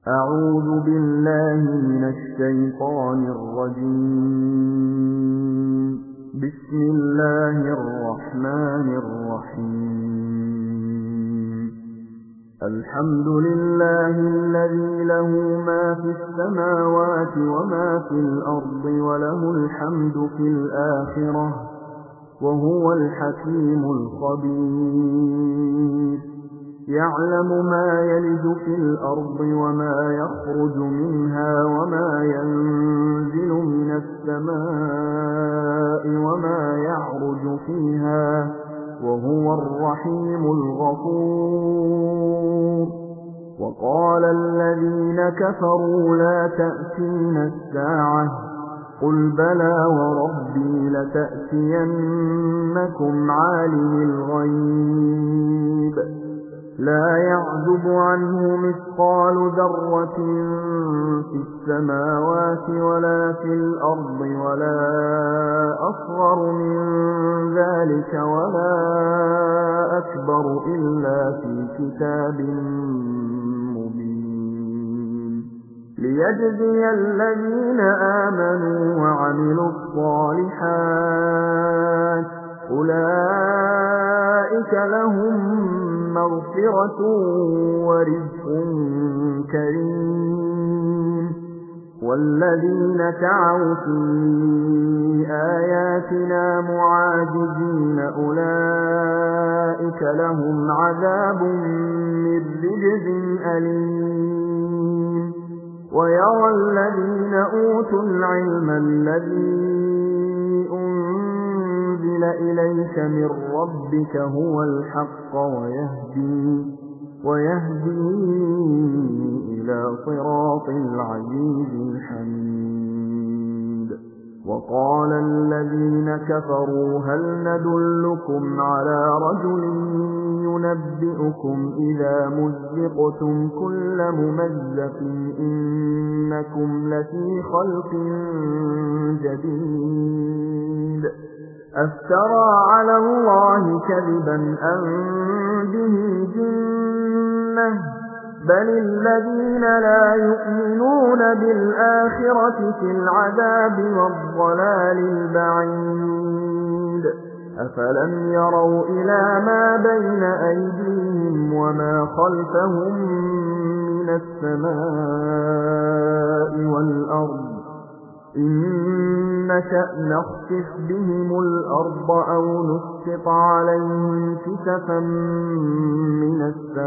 أعوذ بالله من الشيطان الرجيم. بسم الله الرحمن الرحيم. الحمد لله الذي له ما في السماوات وما في الأرض وله الحمد في الآخرة وهو الحكيم الخبير. يعلم ما يلج في الأرض وما يخرج منها وما ينزل من السماء وما يعرج فيها وهو الرحيم الغفور. وقال الذين كفروا لا تأتينا الساعة قل بلى وربي لتأتينكم عالم الغيب لا يعزب عنه مثقال ذرة في السماوات ولا في الأرض ولا أصغر من ذلك ولا أكبر إلا في كتاب مبين ليجزي الذين آمنوا وعملوا الصالحات أولئك لهم مغفرة ورزق كريم. والذين سعوا في آياتنا معاجزين أولئك لهم عذاب من رجز أليم. ويرى الذين أوتوا العلم الذي أنزل إليك من ربك هو الحق ويهدي إلى صراط العزيز الحميد. وقال الذين كفروا هل ندلكم على رجل ينبئكم إذا مزقتم كل ممزق إنكم لفي خلق جديد أفترى على الله كذبا أم به جنة بل الذين لا يؤمنون بالآخرة في العذاب والضلال البعيد. أفلم يروا إلى ما بين أيديهم وما خلفهم من السماء والأرض إن نشأ نخسف بهم الأرض أو نسقط عليهم كسفا من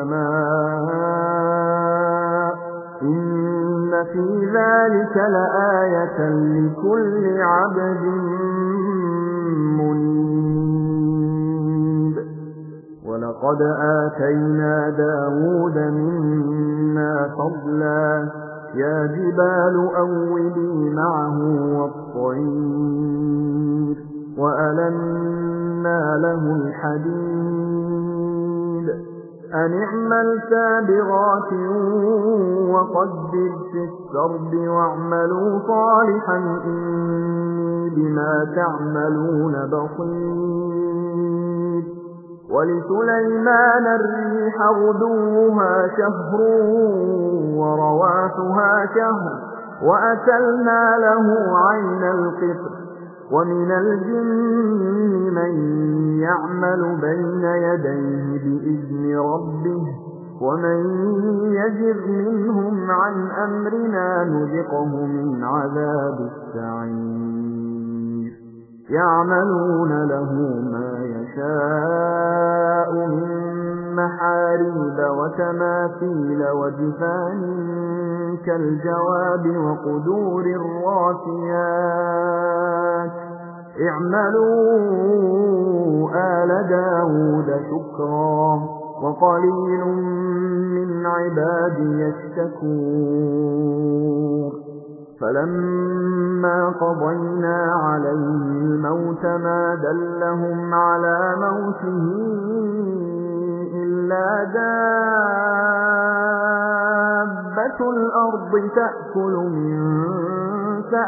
السماء إن في ذلك لآية لكل عبد منيب. ولقد آتينا داود منا فضلا يا جبال أوبي معه والطير وألنا له الحديد أن اعمل سابغات وقدر في السرد واعملوا صالحا إني بما تعملون بصير. ولسليمان الريح غدوها شهر ورواحها شهر وأسلنا له عين القطر ومن الجن من يعمل بين يديه بإذن ربه ومن يزغ منهم عن أمرنا نذقه من عذاب السعير. يعملون له ما يشاء من محاريب وتماثيل وجفان كالجواب وقدور الراسيات اعملوا آل داود شكرا وقليل من عبادي الشكور. فلما قضينا عليه الموت ما دلهم على موته إلا دابة الأرض تأكل من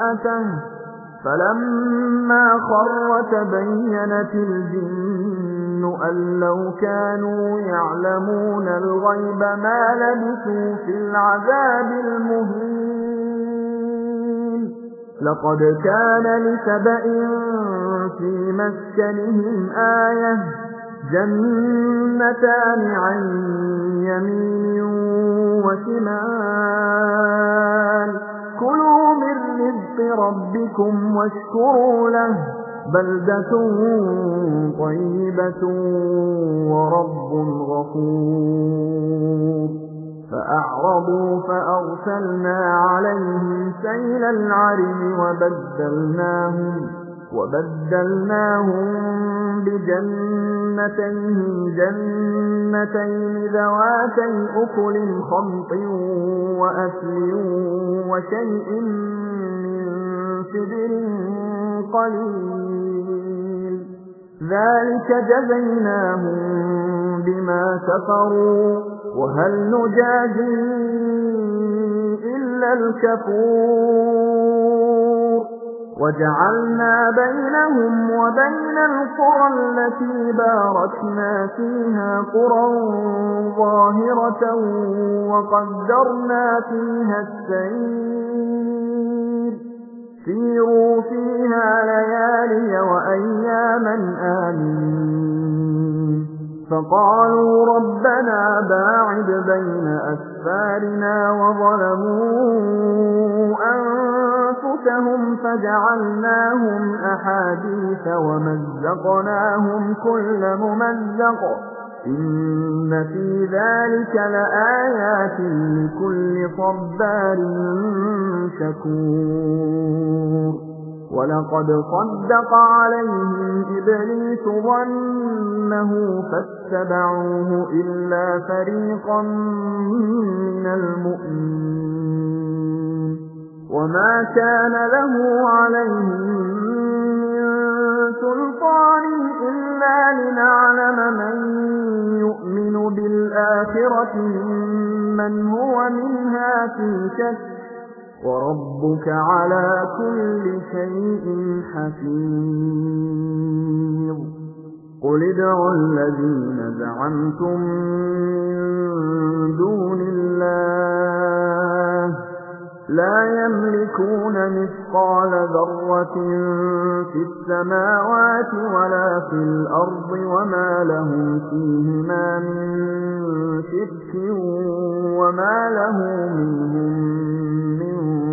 سأته فلما خر تبينت الجن أن لو كانوا يعلمون الغيب ما لبثوا في العذاب المهين لقد كان لسبإ في مسكنهم آية جنتان عن يمين وشمال كلوا من رزق ربكم واشكروا له بلدة طيبة ورب غفور فأعرضوا فأرسلنا عليهم سيل العرم وبدلناهم بجنتين جنتين ذواتي أكل خمط وأثل وشيء من سدر قليل ذلك جزيناهم بما كفروا وهل نجازي إلا الكفور وجعلنا بينهم وبين القرى التي باركنا فيها قرى ظاهرة وقدرنا فيها السير سيروا فيها ليالي وأياما آمين فقالوا ربنا باعد بين أسفارنا وظلموا أنفسهم فجعلناهم أحاديث ومزقناهم كل ممزق إن في ذلك لآيات لكل صبار شكور ولقد صدق عليهم إبليس ظنه فاتبعوه إلا فريقا من المؤمنين وما كان له عليهم من سلطان إلا لنعلم من يؤمن بالآخرة ممن هو منها في شك وربك على كل شيء حفيظ قل ادعوا الذين زعمتم من دون الله لا يملكون مثقال ذرة في السماوات ولا في الأرض وما لهم فيهما من شرك وما له منهم من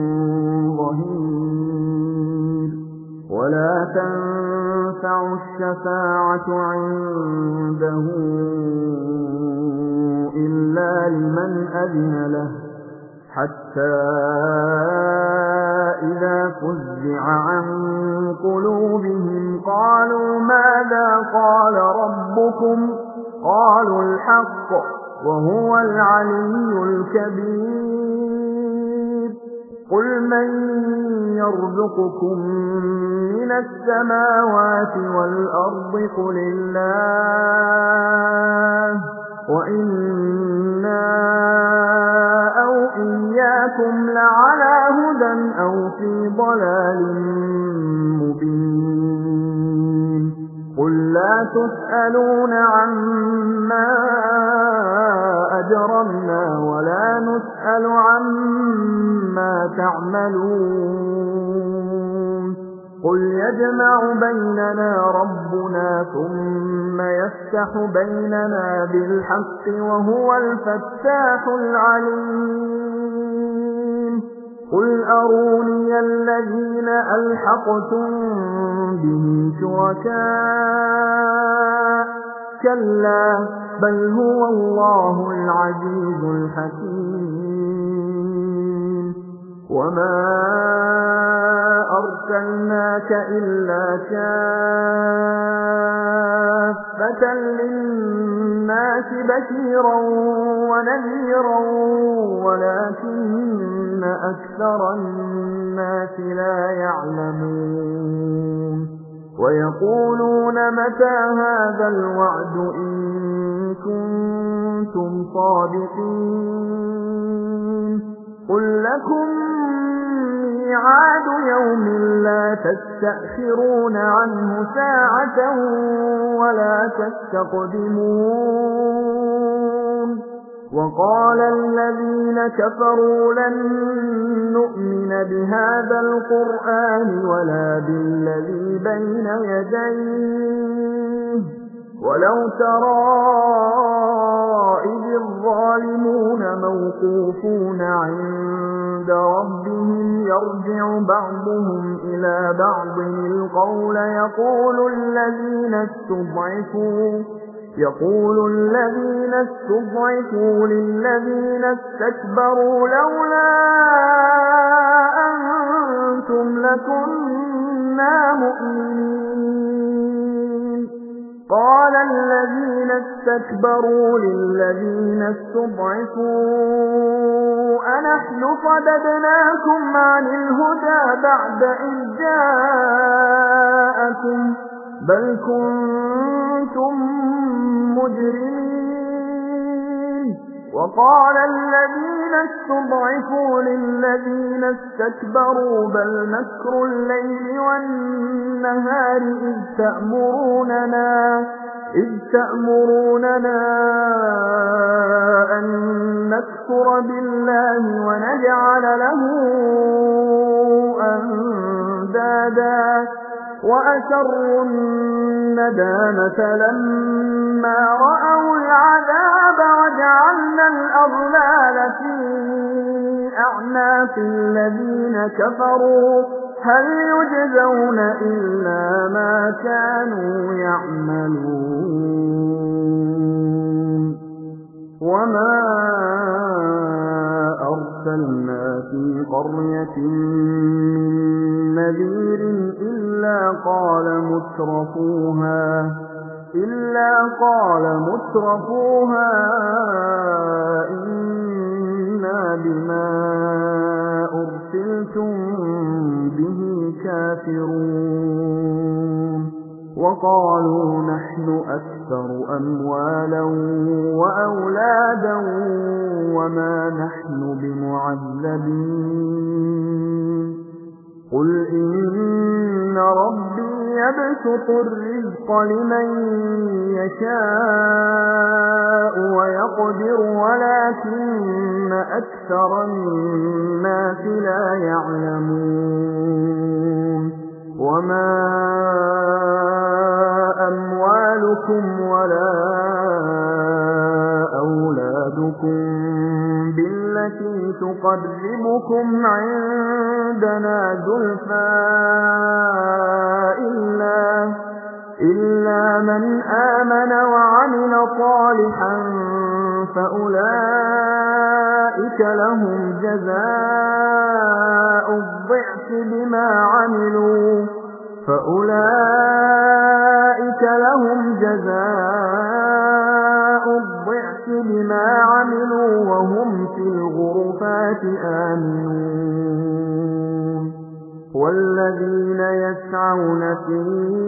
ظهير ولا تنفع الشفاعة عنده إلا لمن أذن له حتى إذا فزع عن قلوبهم قالوا ماذا قال ربكم قالوا الحق وهو العلي الكبير قل من يرزقكم من السماوات والأرض قل الله وإنا أو إياكم لعلى هدى أو في ضلال مبين قل لا تسألون عما أجرمنا ولا نسأل عما تعملون قل يجمع بيننا ربنا ثم يفتح بيننا بالحق وهو الفتاح العليم قل أروني الذين ألحقتم به شركاء كلا بل هو الله العزيز الحكيم وما أرسلناك إلا كافة للناس بشيرا ونذيرا ولكن أكثر الناس لا يعلمون ويقولون متى هذا الوعد إن كنتم صادقين قل لكم ميعاد يوم لا تستأخرون عنه ساعة ولا تستقدمون وقال الذين كفروا لن نؤمن بهذا القرآن ولا بالذي بين يديه ولو ترى إذ الظالمون موقوفون عند ربهم يرجع بعضهم إلى بعض القول يقول الذين استضعفوا للذين استكبروا لولا أنتم لكنا مؤمنين قال الذين استكبروا للذين استضعفوا أنحن صددناكم عن الهدى بعد إذ جاءكم بل كنتم مجرمين وقال الذين استضعفوا للذين استكبروا بل مكر الليل والنهار إذ تأمروننا أن نكفر بالله ونجعل له أندادا وأسروا الندامة لما رأوا العذاب وجعلنا الأغلال في أعناق الذين كفروا هل يجزون إلا ما كانوا يعملون وما أرسلنا في قرية من نذير إلا قال مترفوها إنا بما أرسلتم به كافرون وقالوا نحن أكثر أموالا وأولادا وما نحن بمعذبين قل إن ربي يبسط الرزق لمن يشاء ويقدر ولكن أكثر الناس لا يعلمون وما أموالكم ولا أولادكم بالتي تقربكم عندنا زلفى إلا من آمن وعمل صالحا فأولئك لهم جزاء الضعف بما عملوا وهم في الغرفات آمنون والذين يسعون في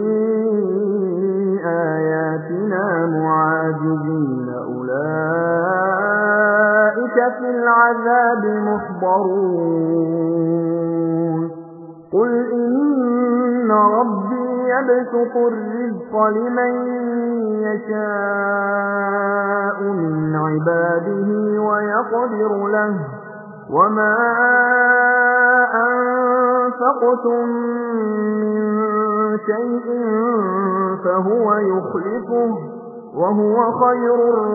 آياتنا معاجزين أولئك في العذاب محضرون قل إن ربي يبسط الرزق لمن يشاء من عباده ويقدر له وما أنفقتم من شيء فهو يخلفه وهو خير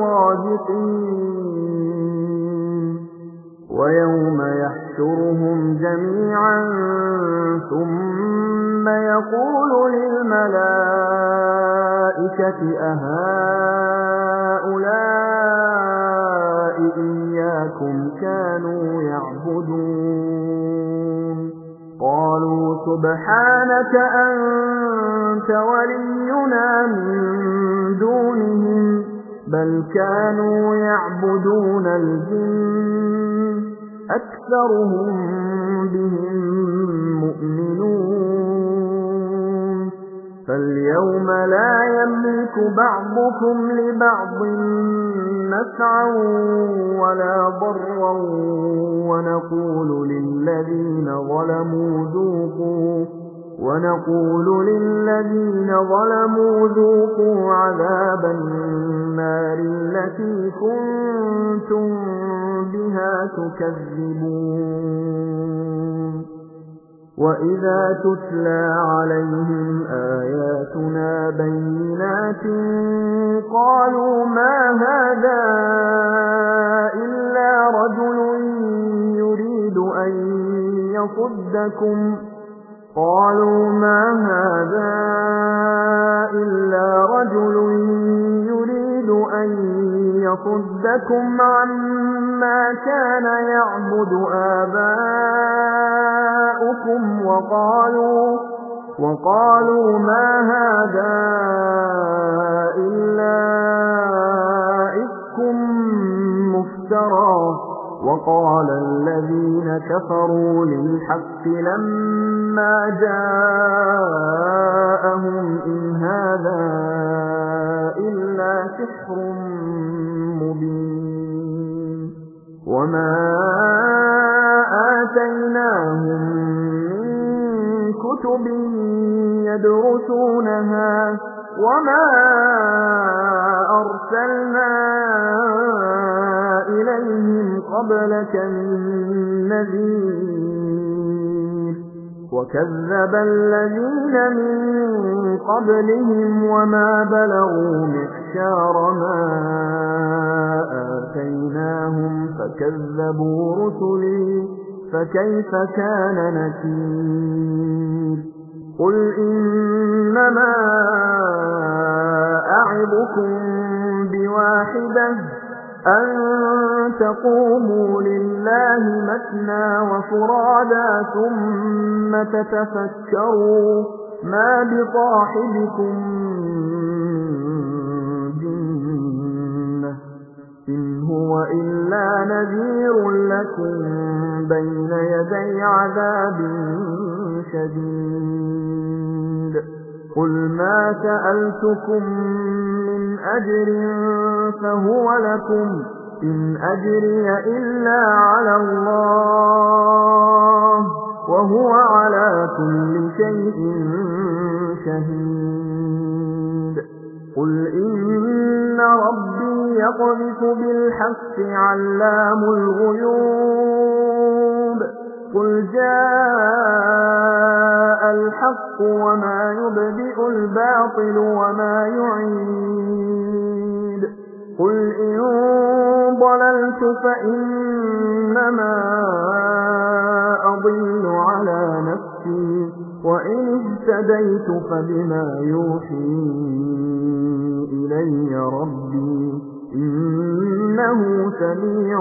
الرازقين ويوم يحشرهم جميعا ثم يقول للملائكة أهؤلاء إياكم كانوا يعبدون قالوا سبحانك أنت ولينا من دونهم بل كانوا يعبدون الجن أكثرهم بهم مؤمنون فاليوم لا يملك بعضكم لبعض نفعا ولا ضرا ونقول للذين ظلموا ذوقوا عذاب النار التي كنتم بها تكذبون وإذا تتلى عليهم آياتنا بينات قالوا ما هذا إلا رجل يريد أن يصدكم عما كان يعبد آباؤكم وقالوا ما هذا إلا إفك مفترى وقال الذين كفروا للحق لما جاءهم إن هذا إلا سحر مبين وما آتيناهم من كتب يدرسونها وما أرسلنا إليهم قبلك من نذير وكذب الذين من قبلهم وما بلغوا معشار ما آتيناهم فكذبوا رسلي فكيف كان نكير قل إنما أعظكم بواحدة أن تقوموا لله مثنى وفرادا ثم تتفكروا ما بصاحبكم من جنة إن هو إلا نذير لكم بين يدي عذاب شديد قل ما سألتكم من أجر فهو لكم إن أجري إلا على الله وهو على كل شيء شهيد قل إن ربي يقذف بالحق علام الغيوب قل جاء الحق وما يبدئ الباطل وما يعيد قل إن ضللت فإنما أضل على نفسي وإن اهتديت فبما يوحي إلي ربي إنه سميع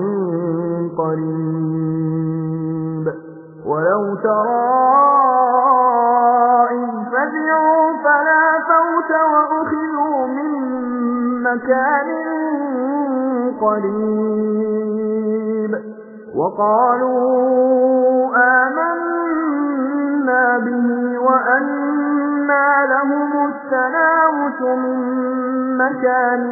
قريب ولو ترى إذ فزعوا فلا فوت وأخذوا من مكان قريب وقالوا آمنا به وأنى لهم التناوش من مكان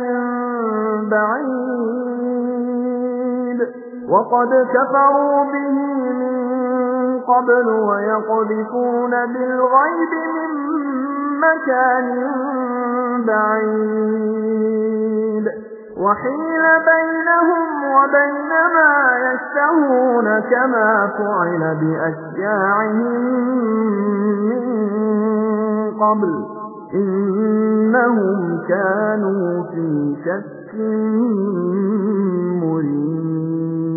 بعيد وقد كفروا به من قبل ويقذفون بالغيب من مكان بعيد وحيل بينهم وبين ما يشتهون كما فعل بأشياعهم من قبل إنهم كانوا في شك مريب